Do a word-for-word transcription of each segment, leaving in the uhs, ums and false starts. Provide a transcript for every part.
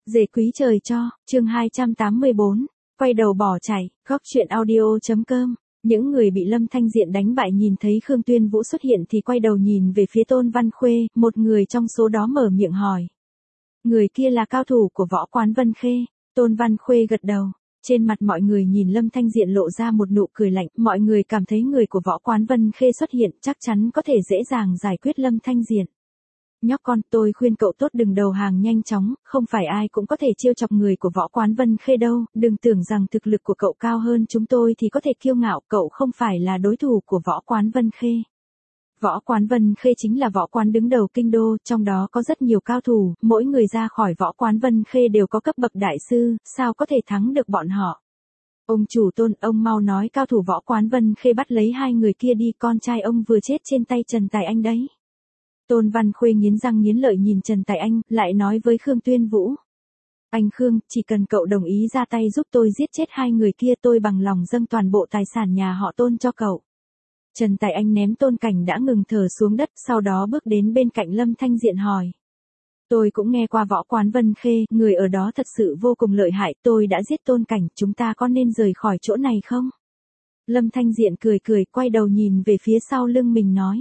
Dề quý trời cho, chương hai trăm tám mươi bốn, quay đầu bỏ chạy, góc chuyện audio.com. Những người bị Lâm Thanh Diện đánh bại nhìn thấy Khương Tuyên Vũ xuất hiện thì quay đầu nhìn về phía Tôn Văn Khuê, một người trong số đó mở miệng hỏi. Người kia là cao thủ của võ quán Vân Khê. Tôn Văn Khuê gật đầu. Trên mặt mọi người nhìn Lâm Thanh Diện lộ ra một nụ cười lạnh, mọi người cảm thấy người của võ quán Vân Khê xuất hiện chắc chắn có thể dễ dàng giải quyết Lâm Thanh Diện. Nhóc con, tôi khuyên cậu tốt đừng đầu hàng nhanh chóng, không phải ai cũng có thể trêu chọc người của võ quán Vân Khê đâu, đừng tưởng rằng thực lực của cậu cao hơn chúng tôi thì có thể kiêu ngạo, cậu không phải là đối thủ của võ quán Vân Khê. Võ quán Vân Khê chính là võ quán đứng đầu kinh đô, trong đó có rất nhiều cao thủ, mỗi người ra khỏi võ quán Vân Khê đều có cấp bậc đại sư, sao có thể thắng được bọn họ. Ông chủ Tôn, ông mau nói cao thủ võ quán Vân Khê bắt lấy hai người kia đi, con trai ông vừa chết trên tay Trần Tài Anh đấy. Tôn Văn Khuê nghiến răng nghiến lợi nhìn Trần Tài Anh, lại nói với Khương Tuyên Vũ. Anh Khương, chỉ cần cậu đồng ý ra tay giúp tôi giết chết hai người kia tôi bằng lòng dâng toàn bộ tài sản nhà họ Tôn cho cậu. Trần Tài Anh ném Tôn Cảnh đã ngừng thở xuống đất, sau đó bước đến bên cạnh Lâm Thanh Diện hỏi. Tôi cũng nghe qua võ quán Vân Khê, người ở đó thật sự vô cùng lợi hại, tôi đã giết Tôn Cảnh, chúng ta có nên rời khỏi chỗ này không? Lâm Thanh Diện cười cười, quay đầu nhìn về phía sau lưng mình nói.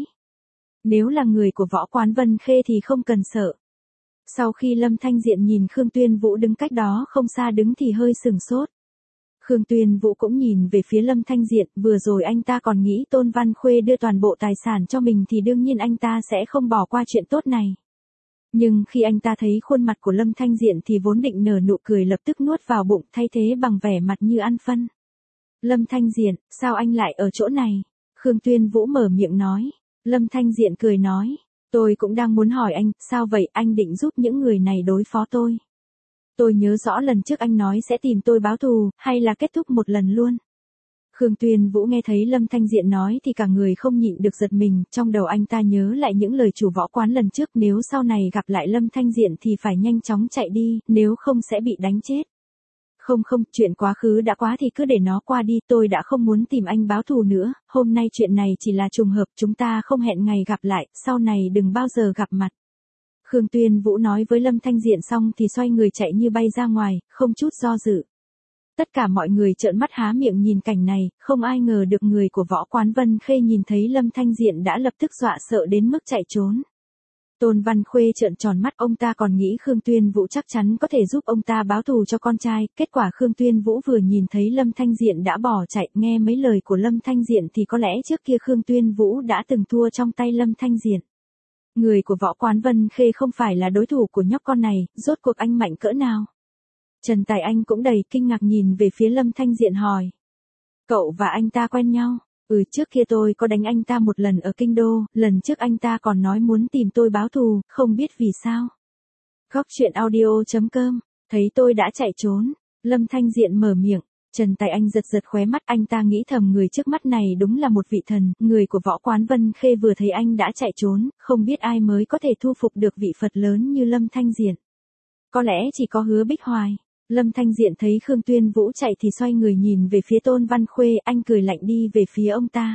Nếu là người của võ quán Vân Khê thì không cần sợ. Sau khi Lâm Thanh Diện nhìn Khương Tuyên Vũ đứng cách đó không xa đứng thì hơi sừng sốt. Khương Tuyên Vũ cũng nhìn về phía Lâm Thanh Diện, vừa rồi anh ta còn nghĩ Tôn Văn Khuê đưa toàn bộ tài sản cho mình thì đương nhiên anh ta sẽ không bỏ qua chuyện tốt này. Nhưng khi anh ta thấy khuôn mặt của Lâm Thanh Diện thì vốn định nở nụ cười lập tức nuốt vào bụng, thay thế bằng vẻ mặt như ăn phân. Lâm Thanh Diện, sao anh lại ở chỗ này? Khương Tuyên Vũ mở miệng nói. Lâm Thanh Diện cười nói, tôi cũng đang muốn hỏi anh, sao vậy, anh định giúp những người này đối phó tôi? Tôi nhớ rõ lần trước anh nói sẽ tìm tôi báo thù, hay là kết thúc một lần luôn? Khương Tuyên Vũ nghe thấy Lâm Thanh Diện nói thì cả người không nhịn được giật mình, trong đầu anh ta nhớ lại những lời chủ võ quán lần trước, nếu sau này gặp lại Lâm Thanh Diện thì phải nhanh chóng chạy đi, nếu không sẽ bị đánh chết. Không không, chuyện quá khứ đã quá thì cứ để nó qua đi, tôi đã không muốn tìm anh báo thù nữa, hôm nay chuyện này chỉ là trùng hợp, chúng ta không hẹn ngày gặp lại, sau này đừng bao giờ gặp mặt. Khương Tuyên Vũ nói với Lâm Thanh Diện xong thì xoay người chạy như bay ra ngoài, không chút do dự. Tất cả mọi người trợn mắt há miệng nhìn cảnh này, không ai ngờ được người của võ quán Vân Khê nhìn thấy Lâm Thanh Diện đã lập tức dọa sợ đến mức chạy trốn. Tôn Văn Khuê trợn tròn mắt, ông ta còn nghĩ Khương Tuyên Vũ chắc chắn có thể giúp ông ta báo thù cho con trai, kết quả Khương Tuyên Vũ vừa nhìn thấy Lâm Thanh Diện đã bỏ chạy, nghe mấy lời của Lâm Thanh Diện thì có lẽ trước kia Khương Tuyên Vũ đã từng thua trong tay Lâm Thanh Diện. Người của võ quán Vân Khê không phải là đối thủ của nhóc con này, rốt cuộc anh mạnh cỡ nào? Trần Tài Anh cũng đầy kinh ngạc nhìn về phía Lâm Thanh Diện hỏi. Cậu và anh ta quen nhau? Ừ, trước kia tôi có đánh anh ta một lần ở kinh đô, lần trước anh ta còn nói muốn tìm tôi báo thù, không biết vì sao. Góc chuyện audio.com, thấy tôi đã chạy trốn, Lâm Thanh Diện mở miệng, Trần Tài Anh giật giật khóe mắt, anh ta nghĩ thầm người trước mắt này đúng là một vị thần, người của võ quán Vân Khê vừa thấy anh đã chạy trốn, không biết ai mới có thể thu phục được vị Phật lớn như Lâm Thanh Diện. Có lẽ chỉ có Hứa Bích Hoài. Lâm Thanh Diện thấy Khương Tuyên Vũ chạy thì xoay người nhìn về phía Tôn Văn Khuê, anh cười lạnh đi về phía ông ta.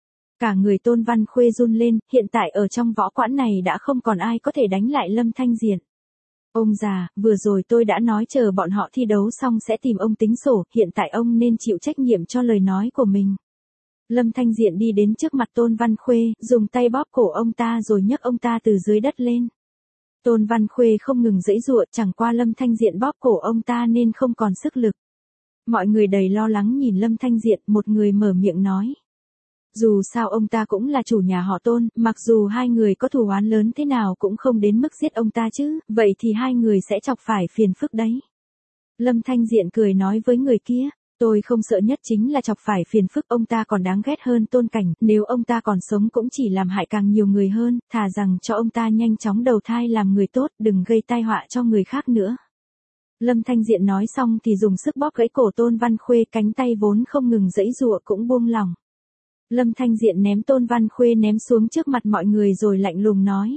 Cả người Tôn Văn Khuê run lên, hiện tại ở trong võ quán này đã không còn ai có thể đánh lại Lâm Thanh Diện. Ông già, vừa rồi tôi đã nói chờ bọn họ thi đấu xong sẽ tìm ông tính sổ, hiện tại ông nên chịu trách nhiệm cho lời nói của mình. Lâm Thanh Diện đi đến trước mặt Tôn Văn Khuê, dùng tay bóp cổ ông ta rồi nhấc ông ta từ dưới đất lên. Tôn Văn Khuê không ngừng giãy giụa, chẳng qua Lâm Thanh Diện bóp cổ ông ta nên không còn sức lực. Mọi người đầy lo lắng nhìn Lâm Thanh Diện, một người mở miệng nói. Dù sao ông ta cũng là chủ nhà họ Tôn, mặc dù hai người có thù oán lớn thế nào cũng không đến mức giết ông ta chứ, vậy thì hai người sẽ chọc phải phiền phức đấy. Lâm Thanh Diện cười nói với người kia. Tôi không sợ nhất chính là chọc phải phiền phức, ông ta còn đáng ghét hơn Tôn Cảnh, nếu ông ta còn sống cũng chỉ làm hại càng nhiều người hơn, thà rằng cho ông ta nhanh chóng đầu thai làm người tốt, đừng gây tai họa cho người khác nữa. Lâm Thanh Diện nói xong thì dùng sức bóp gãy cổ Tôn Văn Khuê, cánh tay vốn không ngừng giãy giụa cũng buông lỏng. Lâm Thanh Diện ném Tôn Văn Khuê ném xuống trước mặt mọi người rồi lạnh lùng nói.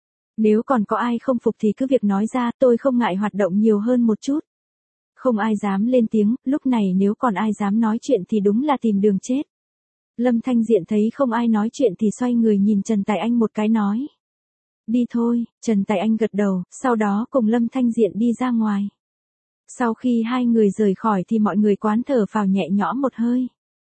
Nếu còn có ai không phục thì cứ việc nói ra, tôi không ngại hoạt động nhiều hơn một chút. Không ai dám lên tiếng, lúc này nếu còn ai dám nói chuyện thì đúng là tìm đường chết. Lâm Thanh Diện thấy không ai nói chuyện thì xoay người nhìn Trần Tài Anh một cái nói. Đi thôi, Trần Tài Anh gật đầu, sau đó cùng Lâm Thanh Diện đi ra ngoài. Sau khi hai người rời khỏi thì mọi người quán thở phào nhẹ nhõm một hơi.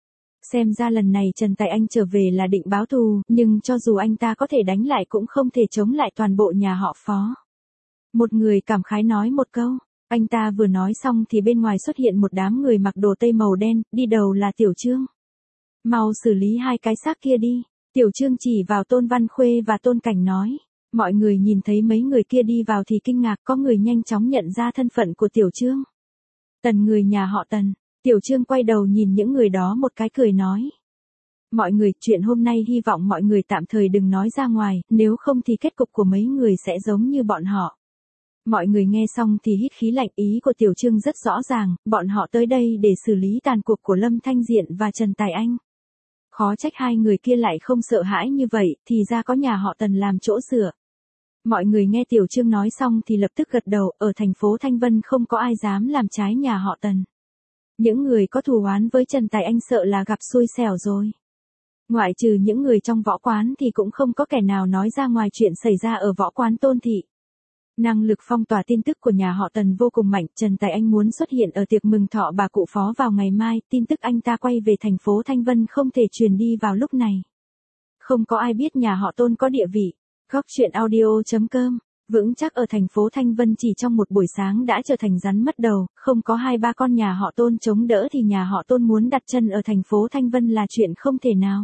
Xem ra lần này Trần Tài Anh trở về là định báo thù, nhưng cho dù anh ta có thể đánh lại cũng không thể chống lại toàn bộ nhà họ Phó. Một người cảm khái nói một câu, anh ta vừa nói xong thì bên ngoài xuất hiện một đám người mặc đồ tây màu đen, đi đầu là Tiểu Trương. Mau xử lý hai cái xác kia đi, Tiểu Trương chỉ vào Tôn Văn Khuê và Tôn Cảnh nói. Mọi người nhìn thấy mấy người kia đi vào thì kinh ngạc, có người nhanh chóng nhận ra thân phận của Tiểu Trương. Tần người nhà họ Tần. Tiểu Trương quay đầu nhìn những người đó một cái cười nói. Mọi người, chuyện hôm nay hy vọng mọi người tạm thời đừng nói ra ngoài, nếu không thì kết cục của mấy người sẽ giống như bọn họ. Mọi người nghe xong thì hít khí lạnh, ý của Tiểu Trương rất rõ ràng, bọn họ tới đây để xử lý tàn cuộc của Lâm Thanh Diện và Trần Tài Anh. Khó trách hai người kia lại không sợ hãi như vậy, thì ra có nhà họ Tần làm chỗ dựa. Mọi người nghe Tiểu Trương nói xong thì lập tức gật đầu, ở thành phố Thanh Vân không có ai dám làm trái nhà họ Tần. Những người có thù oán với Trần Tài Anh sợ là gặp xui xẻo rồi. Ngoại trừ những người trong võ quán thì cũng không có kẻ nào nói ra ngoài chuyện xảy ra ở võ quán Tôn Thị. Năng lực phong tỏa tin tức của nhà họ Tần vô cùng mạnh, Trần Tài Anh muốn xuất hiện ở tiệc mừng thọ bà cụ Phó vào ngày mai, tin tức anh ta quay về thành phố Thanh Vân không thể truyền đi vào lúc này. Không có ai biết nhà họ Tôn có địa vị. Góc truyện audio chấm com, vững chắc ở thành phố Thanh Vân chỉ trong một buổi sáng đã trở thành rắn mất đầu, không có hai ba con nhà họ Tôn chống đỡ thì nhà họ Tôn muốn đặt chân ở thành phố Thanh Vân là chuyện không thể nào.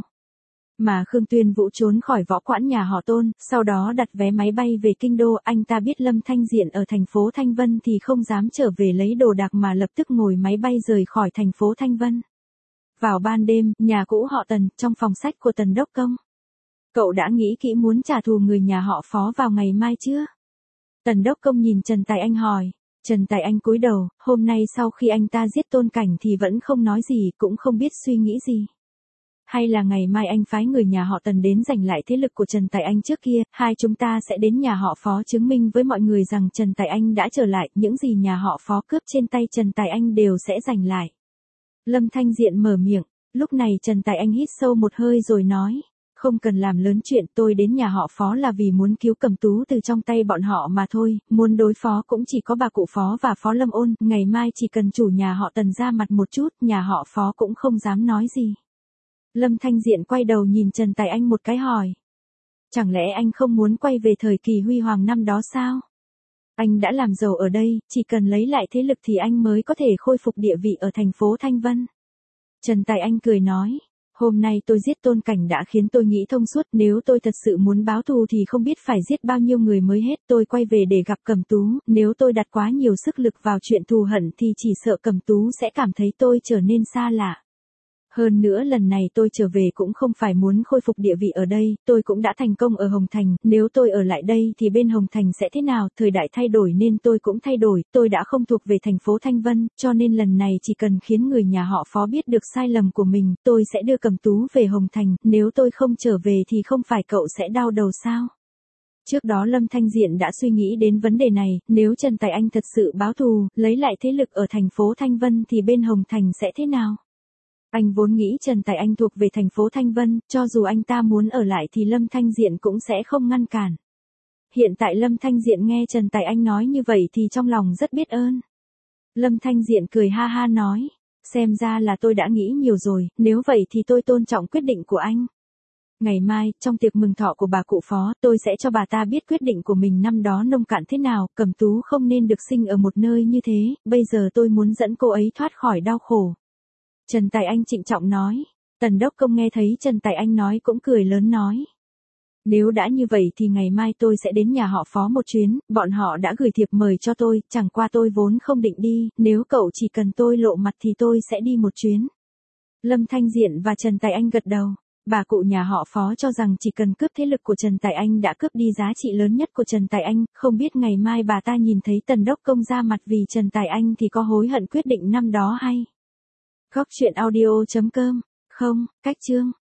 Mà Khương Tuyên Vũ trốn khỏi võ quán nhà họ Tôn, sau đó đặt vé máy bay về kinh đô, anh ta biết Lâm Thanh Diện ở thành phố Thanh Vân thì không dám trở về lấy đồ đạc mà lập tức ngồi máy bay rời khỏi thành phố Thanh Vân. Vào ban đêm, nhà cũ họ Tần, trong phòng sách của Tần Đốc Công. Cậu đã nghĩ kỹ muốn trả thù người nhà họ Phó vào ngày mai chưa? Tần Đốc Công nhìn Trần Tài Anh hỏi. Trần Tài Anh cúi đầu, hôm nay sau khi anh ta giết Tôn Cảnh thì vẫn không nói gì, cũng không biết suy nghĩ gì. Hay là ngày mai anh phái người nhà họ Tần đến giành lại thế lực của Trần Tài Anh trước kia, hai chúng ta sẽ đến nhà họ Phó chứng minh với mọi người rằng Trần Tài Anh đã trở lại, những gì nhà họ Phó cướp trên tay Trần Tài Anh đều sẽ giành lại. Lâm Thanh Diện mở miệng, lúc này Trần Tài Anh hít sâu một hơi rồi nói. Không cần làm lớn chuyện, tôi đến nhà họ Phó là vì muốn cứu Cầm Tú từ trong tay bọn họ mà thôi, muốn đối phó cũng chỉ có bà cụ Phó và Phó Lâm Ôn, ngày mai chỉ cần chủ nhà họ Tần ra mặt một chút, nhà họ Phó cũng không dám nói gì. Lâm Thanh Diện quay đầu nhìn Trần Tài Anh một cái hỏi. Chẳng lẽ anh không muốn quay về thời kỳ huy hoàng năm đó sao? Anh đã làm giàu ở đây, chỉ cần lấy lại thế lực thì anh mới có thể khôi phục địa vị ở thành phố Thanh Vân. Trần Tài Anh cười nói. Hôm nay tôi giết Tôn Cảnh đã khiến tôi nghĩ thông suốt, nếu tôi thật sự muốn báo thù thì không biết phải giết bao nhiêu người mới hết, tôi quay về để gặp Cẩm Tú, nếu tôi đặt quá nhiều sức lực vào chuyện thù hận thì chỉ sợ Cẩm Tú sẽ cảm thấy tôi trở nên xa lạ. Hơn nữa lần này tôi trở về cũng không phải muốn khôi phục địa vị ở đây, tôi cũng đã thành công ở Hồng Thành, nếu tôi ở lại đây thì bên Hồng Thành sẽ thế nào, thời đại thay đổi nên tôi cũng thay đổi, tôi đã không thuộc về thành phố Thanh Vân, cho nên lần này chỉ cần khiến người nhà họ Phó biết được sai lầm của mình, tôi sẽ đưa Cẩm Tú về Hồng Thành, nếu tôi không trở về thì không phải cậu sẽ đau đầu sao? Trước đó Lâm Thanh Diện đã suy nghĩ đến vấn đề này, nếu Trần Tài Anh thật sự báo thù, lấy lại thế lực ở thành phố Thanh Vân thì bên Hồng Thành sẽ thế nào? Anh vốn nghĩ Trần Tài Anh thuộc về thành phố Thanh Vân, cho dù anh ta muốn ở lại thì Lâm Thanh Diện cũng sẽ không ngăn cản. Hiện tại Lâm Thanh Diện nghe Trần Tài Anh nói như vậy thì trong lòng rất biết ơn. Lâm Thanh Diện cười ha ha nói, xem ra là tôi đã nghĩ nhiều rồi, nếu vậy thì tôi tôn trọng quyết định của anh. Ngày mai, trong tiệc mừng thọ của bà cụ Phó, tôi sẽ cho bà ta biết quyết định của mình năm đó nông cạn thế nào, Cẩm Tú không nên được sinh ở một nơi như thế, bây giờ tôi muốn dẫn cô ấy thoát khỏi đau khổ. Trần Tài Anh trịnh trọng nói. Tần Đốc Công nghe thấy Trần Tài Anh nói cũng cười lớn nói. Nếu đã như vậy thì ngày mai tôi sẽ đến nhà họ Phó một chuyến, bọn họ đã gửi thiệp mời cho tôi, chẳng qua tôi vốn không định đi, nếu cậu chỉ cần tôi lộ mặt thì tôi sẽ đi một chuyến. Lâm Thanh Diện và Trần Tài Anh gật đầu. Bà cụ nhà họ Phó cho rằng chỉ cần cướp thế lực của Trần Tài Anh đã cướp đi giá trị lớn nhất của Trần Tài Anh, không biết ngày mai bà ta nhìn thấy Tần Đốc Công ra mặt vì Trần Tài Anh thì có hối hận quyết định năm đó hay. Góc truyện audio chấm com, không, cách chương.